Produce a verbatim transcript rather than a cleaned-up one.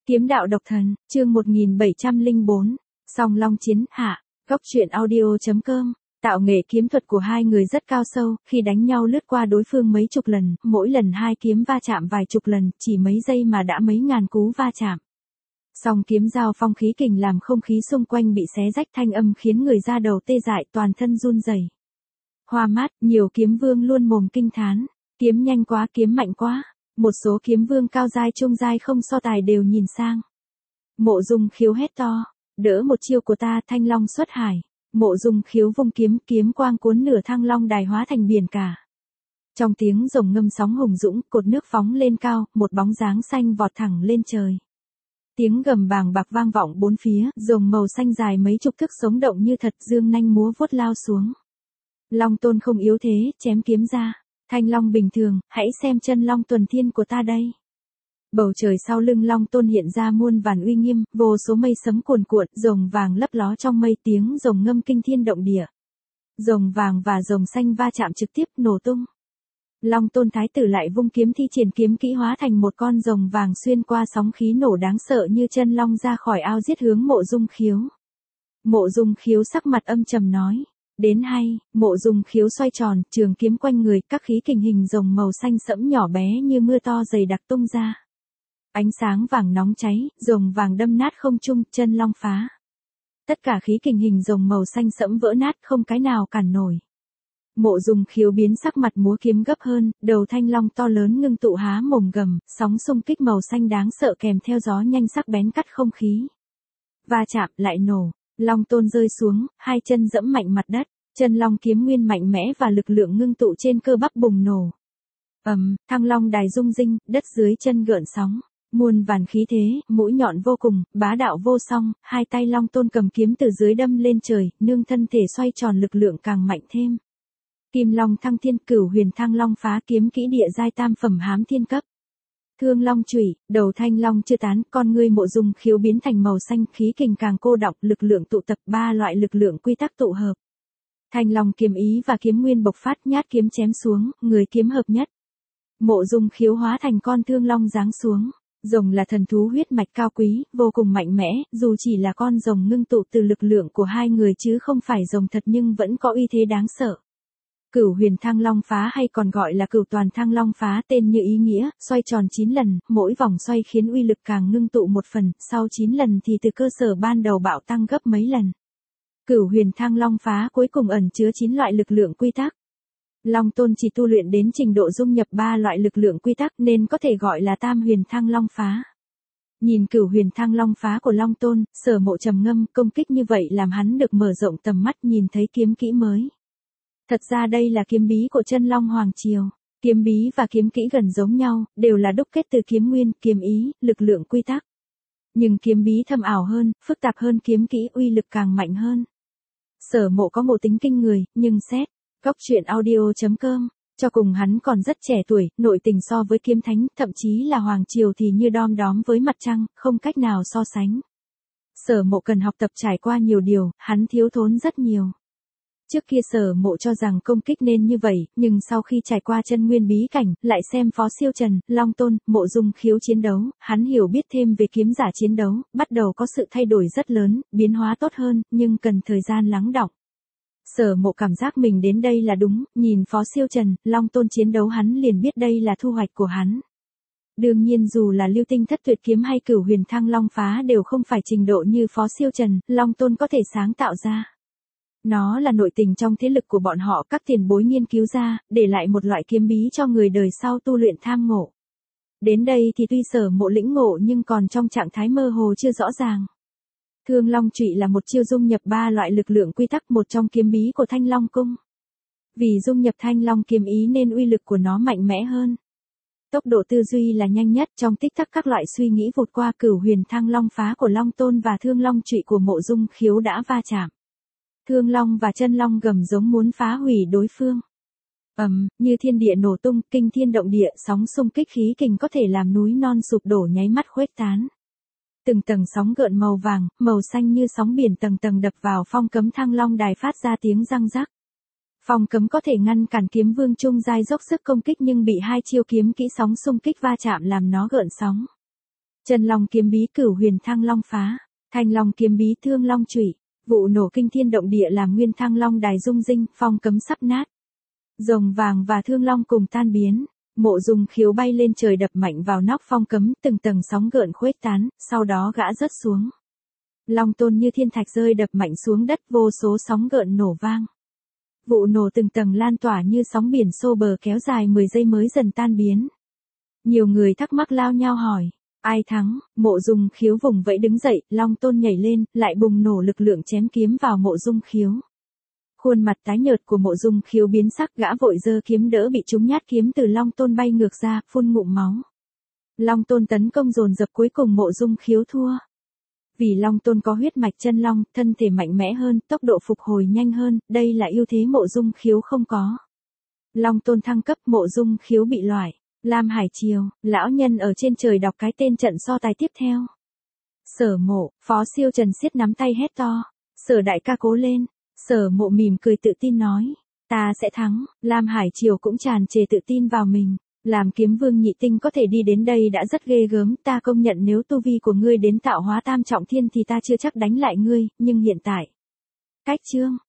Kiếm đạo độc thần, chương một nghìn bảy trăm lẻ bốn, Song Long chiến hạ, góc truyện audio.com. Tạo nghệ kiếm thuật của hai người rất cao sâu, khi đánh nhau lướt qua đối phương mấy chục lần, mỗi lần hai kiếm va chạm vài chục lần, chỉ mấy giây mà đã mấy ngàn cú va chạm. Song kiếm giao phong khí kình làm không khí xung quanh bị xé rách, thanh âm khiến người da đầu tê dại, toàn thân run rẩy. Hoa Mát, nhiều kiếm vương luôn mồm kinh thán, kiếm nhanh quá, kiếm mạnh quá. Một số kiếm vương cao giai trung giai không so tài đều nhìn sang. Mộ Dung Khiếu hét to, đỡ một chiêu của ta, thanh long xuất hải. Mộ Dung Khiếu vung kiếm, kiếm quang cuốn nửa thăng long đài hóa thành biển cả. Trong tiếng rồng ngâm sóng hùng dũng, cột nước phóng lên cao, một bóng dáng xanh vọt thẳng lên trời. Tiếng gầm bàng bạc vang vọng bốn phía, rồng màu xanh dài mấy chục thước sống động như thật, dương nanh múa vuốt lao xuống. Long Tôn không yếu thế, chém kiếm ra. Thanh long bình thường, hãy xem chân long tuần thiên của ta đây. Bầu trời sau lưng Long Tôn hiện ra muôn vàn uy nghiêm, vô số mây sấm cuồn cuộn, rồng vàng lấp ló trong mây, tiếng rồng ngâm kinh thiên động địa. Rồng vàng và rồng xanh va chạm trực tiếp, nổ tung. Long Tôn thái tử lại vung kiếm thi triển kiếm kỹ hóa thành một con rồng vàng xuyên qua sóng khí nổ đáng sợ như chân long ra khỏi ao giết hướng Mộ Dung Khiếu. Mộ Dung Khiếu sắc mặt âm trầm nói. Đến hay, Mộ Dung Khiếu xoay tròn, trường kiếm quanh người, các khí kình hình rồng màu xanh sẫm nhỏ bé như mưa to dày đặc tung ra. Ánh sáng vàng nóng cháy, rồng vàng đâm nát không trung, chân long phá. Tất cả khí kình hình rồng màu xanh sẫm vỡ nát, không cái nào cản nổi. Mộ Dung Khiếu biến sắc mặt múa kiếm gấp hơn, đầu thanh long to lớn ngưng tụ há mồm gầm, sóng xung kích màu xanh đáng sợ kèm theo gió nhanh sắc bén cắt không khí. Va chạm lại nổ. Long Tôn rơi xuống, hai chân dẫm mạnh mặt đất, chân long kiếm nguyên mạnh mẽ và lực lượng ngưng tụ trên cơ bắp bùng nổ. Ầm, um, thăng long đài rung rinh, đất dưới chân gợn sóng, muôn vàn khí thế, mũi nhọn vô cùng, bá đạo vô song, hai tay Long Tôn cầm kiếm từ dưới đâm lên trời, nương thân thể xoay tròn lực lượng càng mạnh thêm. Kim Long thăng thiên, Cửu Huyền Thăng Long phá, kiếm kỹ địa giai tam phẩm hám thiên cấp. Thương long chủy, đầu thanh long chưa tán, con ngươi Mộ Dung Khiếu biến thành màu xanh, khí kình càng cô đọng, lực lượng tụ tập, ba loại lực lượng quy tắc tụ hợp. Thanh long kiếm ý và kiếm nguyên bộc phát, nhát kiếm chém xuống, người kiếm hợp nhất. Mộ Dung Khiếu hóa thành con thương long giáng xuống. Rồng là thần thú huyết mạch cao quý, vô cùng mạnh mẽ, dù chỉ là con rồng ngưng tụ từ lực lượng của hai người chứ không phải rồng thật nhưng vẫn có uy thế đáng sợ. Cửu Huyền Thăng Long phá hay còn gọi là Cửu Toàn Thăng Long phá, tên như ý nghĩa, xoay tròn chín lần, mỗi vòng xoay khiến uy lực càng ngưng tụ một phần, sau chín lần thì từ cơ sở ban đầu bạo tăng gấp mấy lần. Cửu Huyền Thăng Long phá cuối cùng ẩn chứa chín loại lực lượng quy tắc. Long Tôn chỉ tu luyện đến trình độ dung nhập ba loại lực lượng quy tắc nên có thể gọi là Tam Huyền Thăng Long phá. Nhìn Cửu Huyền Thăng Long phá của Long Tôn, Sở Mộ trầm ngâm, công kích như vậy làm hắn được mở rộng tầm mắt, nhìn thấy kiếm kỹ mới. Thật ra đây là kiếm bí của chân long Hoàng Triều. Kiếm bí và kiếm kỹ gần giống nhau, đều là đúc kết từ kiếm nguyên, kiếm ý, lực lượng quy tắc. Nhưng kiếm bí thâm ảo hơn, phức tạp hơn kiếm kỹ, uy lực càng mạnh hơn. Sở Mộ có một tính kinh người, nhưng xét, góc truyện audio.com, cho cùng hắn còn rất trẻ tuổi, nội tình so với kiếm thánh, thậm chí là Hoàng Triều thì như đom đóm với mặt trăng, không cách nào so sánh. Sở Mộ cần học tập trải qua nhiều điều, hắn thiếu thốn rất nhiều. Trước kia Sở Mộ cho rằng công kích nên như vậy, nhưng sau khi trải qua chân nguyên bí cảnh, lại xem Phó Siêu Trần, Long Tôn, Mộ Dung Khiếu chiến đấu, hắn hiểu biết thêm về kiếm giả chiến đấu, bắt đầu có sự thay đổi rất lớn, biến hóa tốt hơn, nhưng cần thời gian lắng đọng. Sở Mộ cảm giác mình đến đây là đúng, nhìn Phó Siêu Trần, Long Tôn chiến đấu hắn liền biết đây là thu hoạch của hắn. Đương nhiên dù là Lưu Tinh Thất Tuyệt Kiếm hay Cửu Huyền Thăng Long phá đều không phải trình độ như Phó Siêu Trần, Long Tôn có thể sáng tạo ra. Nó là nội tình trong thế lực của bọn họ, các tiền bối nghiên cứu ra, để lại một loại kiếm bí cho người đời sau tu luyện tham ngộ. Đến đây thì tuy Sở Mộ lĩnh ngộ nhưng còn trong trạng thái mơ hồ chưa rõ ràng. Thương long chủy là một chiêu dung nhập ba loại lực lượng quy tắc, một trong kiếm bí của Thanh Long Cung. Vì dung nhập Thanh Long kiếm ý nên uy lực của nó mạnh mẽ hơn. Tốc độ tư duy là nhanh nhất, trong tích tắc các loại suy nghĩ vụt qua, Cửu Huyền Thăng Long phá của Long Tôn và Thương long chủy của Mộ Dung Khiếu đã va chạm. Thương long và chân long gầm giống muốn phá hủy đối phương. Ầm, um, như thiên địa nổ tung, kinh thiên động địa, sóng xung kích khí kình có thể làm núi non sụp đổ nháy mắt khuếch tán. Từng tầng sóng gợn màu vàng, màu xanh như sóng biển tầng tầng đập vào phong cấm Thăng Long đài phát ra tiếng răng rắc. Phong cấm có thể ngăn cản kiếm vương trung giai dốc sức công kích nhưng bị hai chiêu kiếm kỹ sóng xung kích va chạm làm nó gợn sóng. Chân long kiếm bí cửu huyền thăng long phá, thanh long kiếm bí thương long chủy, vụ nổ kinh thiên động địa làm nguyên thăng long đài rung rinh, phong cấm sắp nát. Rồng vàng và thương long cùng tan biến, Mộ Dung Khiếu bay lên trời đập mạnh vào nóc phong cấm, từng tầng sóng gợn khuếch tán, sau đó gã rớt xuống. Long Tôn như thiên thạch rơi đập mạnh xuống đất, vô số sóng gợn nổ vang. Vụ nổ từng tầng lan tỏa như sóng biển xô bờ kéo dài mười giây mới dần tan biến. Nhiều người thắc mắc lao nhau hỏi, ai thắng? Mộ Dung Khiếu vùng vẫy đứng dậy, Long Tôn nhảy lên, lại bùng nổ lực lượng chém kiếm vào Mộ Dung Khiếu. Khuôn mặt tái nhợt của Mộ Dung Khiếu biến sắc, gã vội giơ kiếm đỡ bị trúng nhát kiếm từ Long Tôn bay ngược ra, phun ngụm máu. Long Tôn tấn công dồn dập, cuối cùng Mộ Dung Khiếu thua. Vì Long Tôn có huyết mạch chân long, thân thể mạnh mẽ hơn, tốc độ phục hồi nhanh hơn, đây là ưu thế Mộ Dung Khiếu không có. Long Tôn thăng cấp, Mộ Dung Khiếu bị loại. Lam Hải Triều, lão nhân ở trên trời đọc cái tên trận so tài tiếp theo. Sở Mộ, Phó Siêu Trần siết nắm tay hét to. Sở đại ca cố lên. Sở Mộ mỉm cười tự tin nói. Ta sẽ thắng. Lam Hải Triều cũng tràn trề tự tin vào mình. Làm kiếm vương nhị tinh có thể đi đến đây đã rất ghê gớm, ta công nhận nếu tu vi của ngươi đến tạo hóa tam trọng thiên thì ta chưa chắc đánh lại ngươi, nhưng hiện tại. Cách chương.